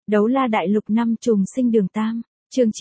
Đấu la đại lục năm trùng sinh đường Tam, chương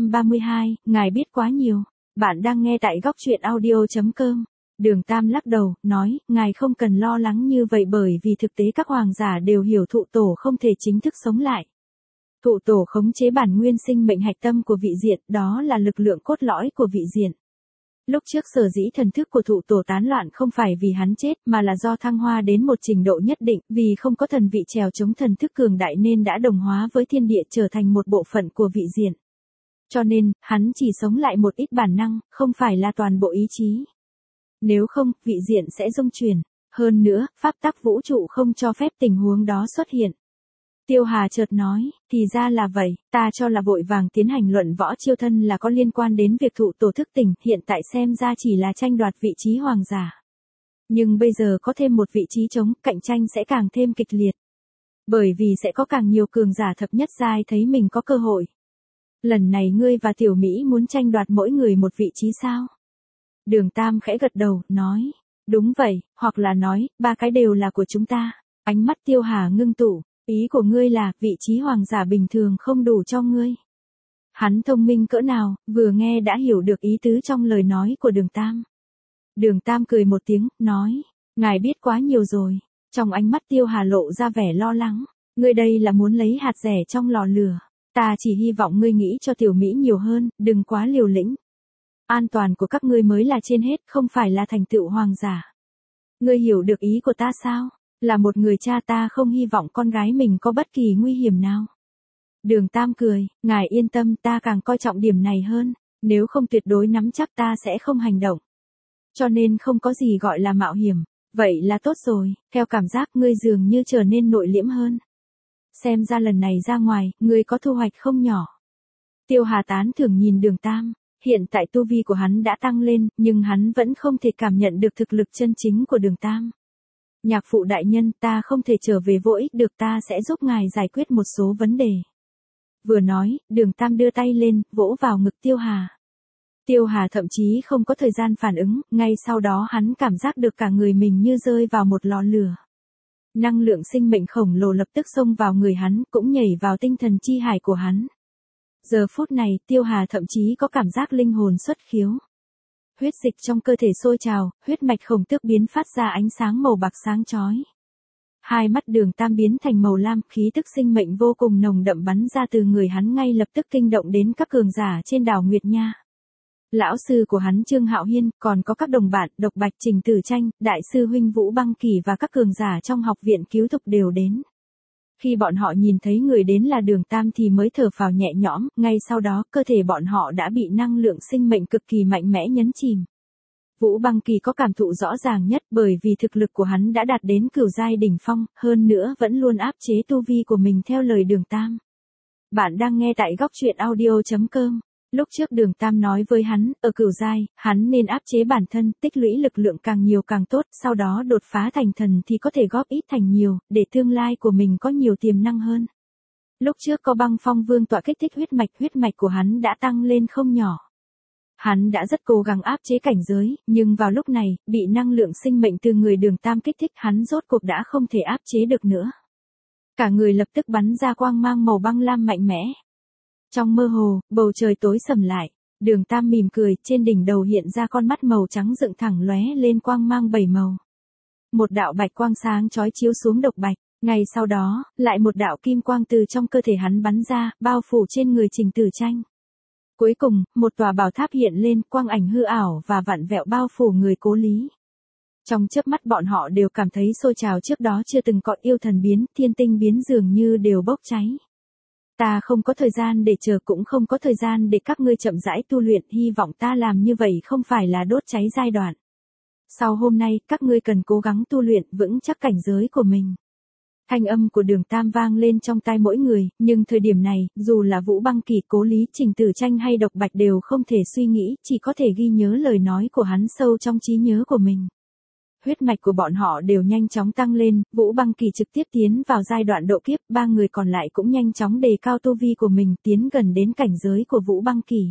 932, ngài biết quá nhiều. Bạn đang nghe tại góc truyện audio.com. Đường Tam lắc đầu, nói, ngài không cần lo lắng như vậy bởi vì thực tế các hoàng giả đều hiểu thụ tổ không thể chính thức sống lại. Thụ tổ khống chế bản nguyên sinh mệnh hạch tâm của vị diện, đó là lực lượng cốt lõi của vị diện. Lúc trước sở dĩ thần thức của thụ tổ tán loạn không phải vì hắn chết mà là do thăng hoa đến một trình độ nhất định, vì không có thần vị trèo chống thần thức cường đại nên đã đồng hóa với thiên địa trở thành một bộ phận của vị diện. Cho nên, hắn chỉ sống lại một ít bản năng, không phải là toàn bộ ý chí. Nếu không, vị diện sẽ rung chuyển. Hơn nữa, pháp tắc vũ trụ không cho phép tình huống đó xuất hiện. Tiêu Hà chợt nói, thì ra là vậy, ta cho là vội vàng tiến hành luận võ chiêu thân là có liên quan đến việc thụ tổ thức tỉnh, hiện tại xem ra chỉ là tranh đoạt vị trí hoàng giả. Nhưng bây giờ có thêm một vị trí trống, cạnh tranh sẽ càng thêm kịch liệt. Bởi vì sẽ có càng nhiều cường giả thập nhất giai thấy mình có cơ hội. Lần này ngươi và Tiểu Mỹ muốn tranh đoạt mỗi người một vị trí sao? Đường Tam khẽ gật đầu, nói, đúng vậy, hoặc là nói, ba cái đều là của chúng ta. Ánh mắt Tiêu Hà ngưng tụ. Ý của ngươi là, vị trí hoàng giả bình thường không đủ cho ngươi. Hắn thông minh cỡ nào, vừa nghe đã hiểu được ý tứ trong lời nói của Đường Tam. Đường Tam cười một tiếng, nói, ngài biết quá nhiều rồi. Trong ánh mắt Tiêu Hà lộ ra vẻ lo lắng, ngươi đây là muốn lấy hạt rẻ trong lò lửa. Ta chỉ hy vọng ngươi nghĩ cho Tiểu Mỹ nhiều hơn, đừng quá liều lĩnh. An toàn của các ngươi mới là trên hết, không phải là thành tựu hoàng giả. Ngươi hiểu được ý của ta sao? Là một người cha ta không hy vọng con gái mình có bất kỳ nguy hiểm nào. Đường Tam cười, ngài yên tâm, ta càng coi trọng điểm này hơn, nếu không tuyệt đối nắm chắc ta sẽ không hành động. Cho nên không có gì gọi là mạo hiểm, vậy là tốt rồi, theo cảm giác ngươi dường như trở nên nội liễm hơn. Xem ra lần này ra ngoài, ngươi có thu hoạch không nhỏ. Tiêu Hà tán thưởng nhìn Đường Tam, hiện tại tu vi của hắn đã tăng lên, nhưng hắn vẫn không thể cảm nhận được thực lực chân chính của Đường Tam. Nhạc phụ đại nhân, ta không thể trở về vô ích được, ta sẽ giúp ngài giải quyết một số vấn đề. Vừa nói, Đường Tam đưa tay lên, vỗ vào ngực Tiêu Hà. Tiêu Hà thậm chí không có thời gian phản ứng, ngay sau đó hắn cảm giác được cả người mình như rơi vào một lò lửa. Năng lượng sinh mệnh khổng lồ lập tức xông vào người hắn, cũng nhảy vào tinh thần chi hải của hắn. Giờ phút này, Tiêu Hà thậm chí có cảm giác linh hồn xuất khiếu. Huyết dịch trong cơ thể sôi trào, huyết mạch khổng tước biến phát ra ánh sáng màu bạc sáng chói. Hai mắt Đường Tam biến thành màu lam, khí tức sinh mệnh vô cùng nồng đậm bắn ra từ người hắn ngay lập tức kinh động đến các cường giả trên đảo Nguyệt Nha. Lão sư của hắn Trương Hạo Hiên, còn có các đồng bạn Độc Bạch, Trình Tử Tranh, đại sư huynh Vũ Băng Kỳ và các cường giả trong học viện cứu thục đều đến. Khi bọn họ nhìn thấy người đến là Đường Tam thì mới thở phào nhẹ nhõm, ngay sau đó cơ thể bọn họ đã bị năng lượng sinh mệnh cực kỳ mạnh mẽ nhấn chìm. Vũ Băng Kỳ có cảm thụ rõ ràng nhất bởi vì thực lực của hắn đã đạt đến cửu giai đỉnh phong, hơn nữa vẫn luôn áp chế tu vi của mình theo lời Đường Tam. Bạn đang nghe tại góc truyện audio.com. Lúc trước Đường Tam nói với hắn, ở cửu giai, hắn nên áp chế bản thân, tích lũy lực lượng càng nhiều càng tốt, sau đó đột phá thành thần thì có thể góp ít thành nhiều, để tương lai của mình có nhiều tiềm năng hơn. Lúc trước có Băng Phong Vương tọa kích thích huyết mạch của hắn đã tăng lên không nhỏ. Hắn đã rất cố gắng áp chế cảnh giới, nhưng vào lúc này, bị năng lượng sinh mệnh từ người Đường Tam kích thích, hắn rốt cuộc đã không thể áp chế được nữa. Cả người lập tức bắn ra quang mang màu băng lam mạnh mẽ. Trong mơ hồ, bầu trời tối sầm lại, Đường Tam mỉm cười, trên đỉnh đầu hiện ra con mắt màu trắng dựng thẳng lóe lên quang mang 7 màu. Một đạo bạch quang sáng chói chiếu xuống Độc Bạch, ngay sau đó, lại một đạo kim quang từ trong cơ thể hắn bắn ra, bao phủ trên người Trình Tử Tranh. Cuối cùng, một tòa bảo tháp hiện lên, quang ảnh hư ảo và vặn vẹo bao phủ người Cố Lý. Trong chớp mắt bọn họ đều cảm thấy sôi trào, trước đó chưa từng có yêu thần biến, thiên tinh biến dường như đều bốc cháy. Ta không có thời gian để chờ, cũng không có thời gian để các ngươi chậm rãi tu luyện, hy vọng ta làm như vậy không phải là đốt cháy giai đoạn. Sau hôm nay, các ngươi cần cố gắng tu luyện, vững chắc cảnh giới của mình. Thanh âm của Đường Tam vang lên trong tai mỗi người, nhưng thời điểm này, dù là Vũ Băng Kỳ, Cố Lý, Trình Tử Tranh hay Độc Bạch đều không thể suy nghĩ, chỉ có thể ghi nhớ lời nói của hắn sâu trong trí nhớ của mình. Huyết mạch của bọn họ đều nhanh chóng tăng lên, Vũ Băng Kỳ trực tiếp tiến vào giai đoạn độ kiếp, ba người còn lại cũng nhanh chóng đề cao tu vi của mình, tiến gần đến cảnh giới của Vũ Băng Kỳ.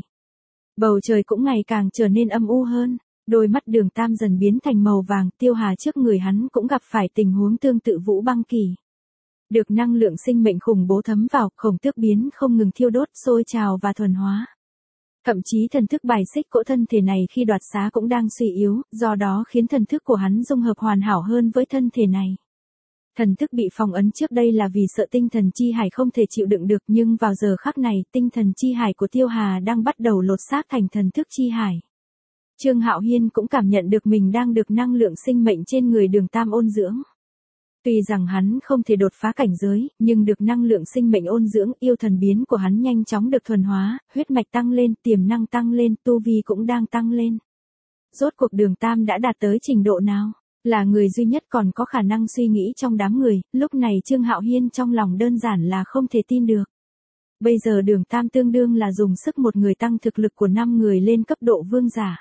Bầu trời cũng ngày càng trở nên âm u hơn, đôi mắt Đường Tam dần biến thành màu vàng, Tiêu Hà trước người hắn cũng gặp phải tình huống tương tự Vũ Băng Kỳ. Được năng lượng sinh mệnh khủng bố thấm vào, Khổng Tước biến không ngừng thiêu đốt, sôi trào và thuần hóa. Thậm chí thần thức bài xích cỗ thân thể này khi đoạt xá cũng đang suy yếu, do đó khiến thần thức của hắn dung hợp hoàn hảo hơn với thân thể này. Thần thức bị phong ấn trước đây là vì sợ tinh thần chi hải không thể chịu đựng được, nhưng vào giờ khắc này, tinh thần chi hải của Tiêu Hà đang bắt đầu lột xác thành thần thức chi hải. Trương Hạo Hiên cũng cảm nhận được mình đang được năng lượng sinh mệnh trên người Đường Tam ôn dưỡng. Tuy rằng hắn không thể đột phá cảnh giới, nhưng được năng lượng sinh mệnh ôn dưỡng, yêu thần biến của hắn nhanh chóng được thuần hóa, huyết mạch tăng lên, tiềm năng tăng lên, tu vi cũng đang tăng lên. Rốt cuộc Đường Tam đã đạt tới trình độ nào? Là người duy nhất còn có khả năng suy nghĩ trong đám người, lúc này Trương Hạo Hiên trong lòng đơn giản là không thể tin được. Bây giờ Đường Tam tương đương là dùng sức một người tăng thực lực của 5 người lên cấp độ vương giả.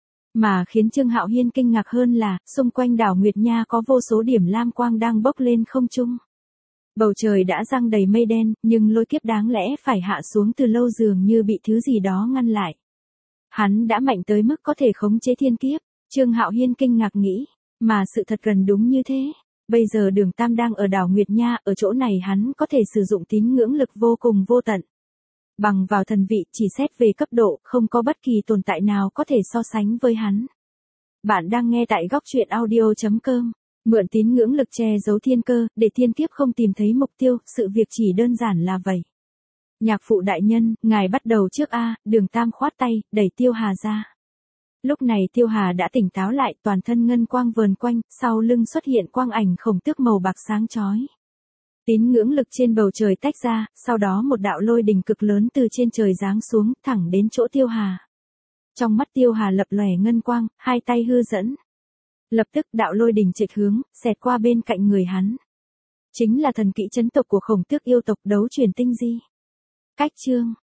Mà khiến Trương Hạo Hiên kinh ngạc hơn là, xung quanh đảo Nguyệt Nha có vô số điểm lam quang đang bốc lên không trung. Bầu trời đã giăng đầy mây đen, nhưng lôi kiếp đáng lẽ phải hạ xuống từ lâu dường như bị thứ gì đó ngăn lại. Hắn đã mạnh tới mức có thể khống chế thiên kiếp, Trương Hạo Hiên kinh ngạc nghĩ, mà sự thật gần đúng như thế. Bây giờ Đường Tam đang ở đảo Nguyệt Nha, ở chỗ này hắn có thể sử dụng tín ngưỡng lực vô cùng vô tận. Bằng vào thần vị, chỉ xét về cấp độ, không có bất kỳ tồn tại nào có thể so sánh với hắn. Bạn đang nghe tại góc truyện audio.com. Mượn tín ngưỡng lực che giấu thiên cơ, để thiên kiếp không tìm thấy mục tiêu, sự việc chỉ đơn giản là vậy. Nhạc phụ đại nhân, ngài bắt đầu trước a. Đường Tam khoát tay, đẩy Tiêu Hà ra. Lúc này Tiêu Hà đã tỉnh táo lại, toàn thân ngân quang vờn quanh, sau lưng xuất hiện quang ảnh Khổng Tước màu bạc sáng chói. Tín ngưỡng lực trên bầu trời tách ra, sau đó một đạo lôi đình cực lớn từ trên trời giáng xuống, thẳng đến chỗ Tiêu Hà. Trong mắt Tiêu Hà lập lòe ngân quang, hai tay hư dẫn. Lập tức đạo lôi đình chệch hướng, xẹt qua bên cạnh người hắn. Chính là thần kỹ chấn tộc của Khổng Tước yêu tộc Đấu Chuyển Tinh Di. Cách chương